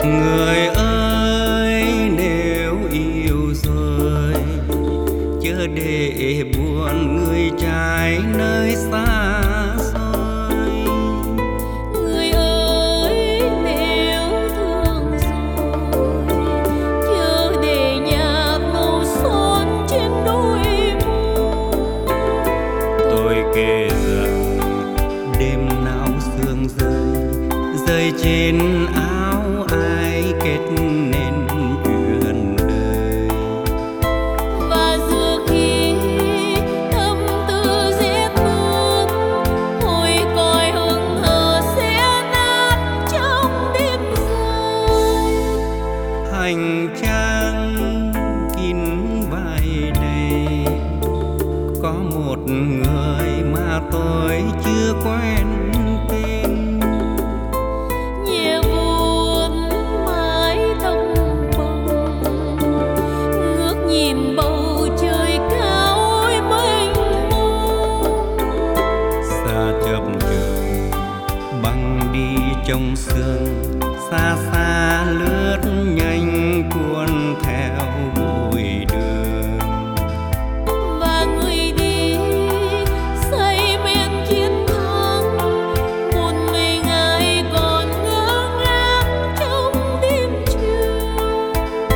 Người ơi nếu yêu rồi chớ để buồn người trai nơi xa xôi. Người ơi nếu thương rồi chớ để nhạc màu son trên đôi môi. Tôi kể rằng đêm nào sương rơi rơi trên áo ai kết nên chuyện đời. Và giữa khi tâm tư rét mướt hồi còi hững hờ sẽ nát trong đêm rơi. Hành trang kín vai đầy có một người mà tôi chưa quen tên. Nhẹ vuốt mái tóc bồng ngước nhìn bầu trời cao ôi mênh mông. Xa chập chờn băng đi trong sương, xa xa lướt nhanh cuốn theo bụi đường. Và người đi say men chiến thắng một mình ai còn ngơ ngác trong đêm trường.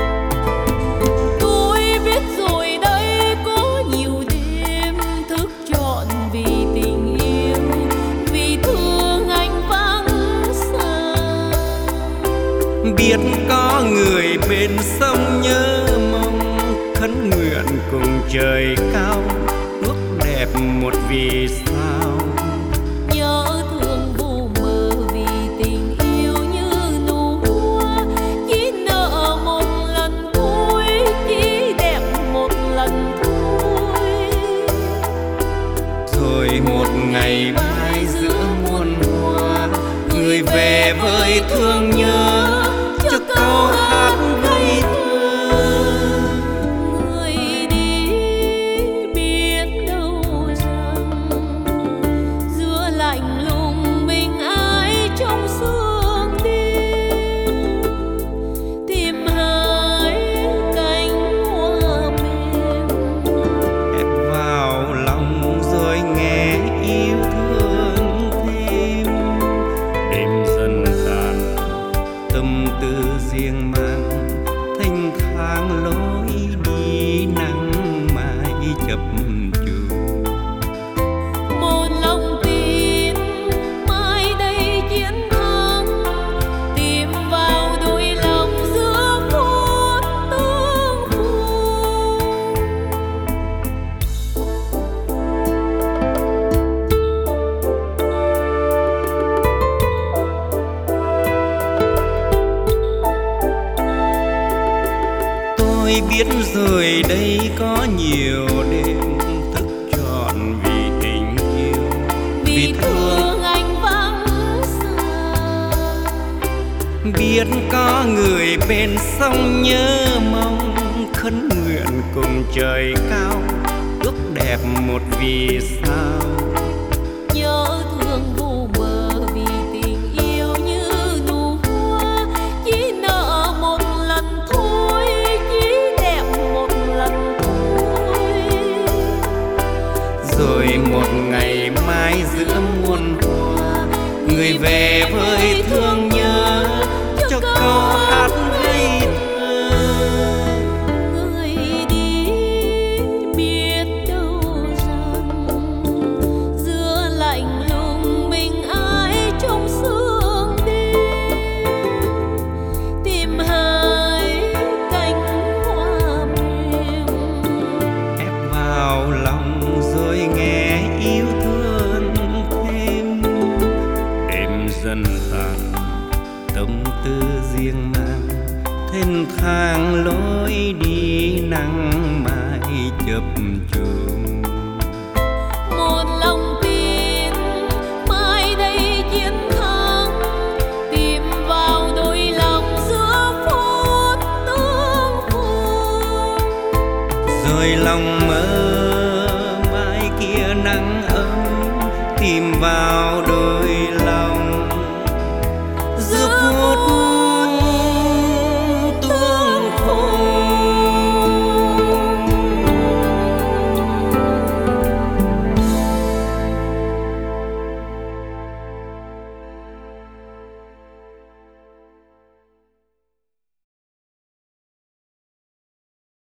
Tôi biết rồi đây có nhiều đêm thức trọn vì tình yêu, vì thương anh vắng xa. Biết có người bên sông nhớ mong khấn nguyện cùng trời cao, ước đẹp một vì sao. Nhớ thương vô mơ vì tình yêu như nụ hoa, chỉ nợ một lần thôi, chỉ đẹp một lần thôi. Rồi một ngày mai giữa muôn hoa, người về với thương nhớ cho câu hát ngây thơ. Người đi biết đâu rằng giữa lạnh lùng mình ai trong sương đêm tìm hai cánh hoa mềm. Ép vào lòng rồi nghe yêu thương thêm. Đêm dần tàn tâm tư riêng mang, thanh thang lối đi nắng mai chập chờn. Một lòng tin mai đây chiến thắng, tìm vào đôi lòng giữa phút tương phùng. Tôi biết rồi đây có nhiều đêm thức trọn vì tình yêu, Vì thương anh vắng xa. biết có người bên sông nhớ mong khấn nguyện cùng trời cao, ước đẹp một vì sao. Nhớ thương vô bờ vì tình yêu như nụ hoa, chỉ nợ một lần thôi, chỉ đẹp một lần thôi. Rồi một ngày mai giữa muôn hoa, người về với thương nhớ cho câu hát ngây thơ. Người đi biết đâu rằng giữa lạnh lùng mình ai trong sương đêm tìm hai cánh hoa mềm. Ép vào lòng rồi nghe yêu thương thêm. Đêm dần tàn tâm tư riêng mang, thênh thang lối đi nắng mai chập chờn. Một lòng tin mai đây chiến thắng, tìm vào đôi lòng giữa phút tương phùng. Rồi lòng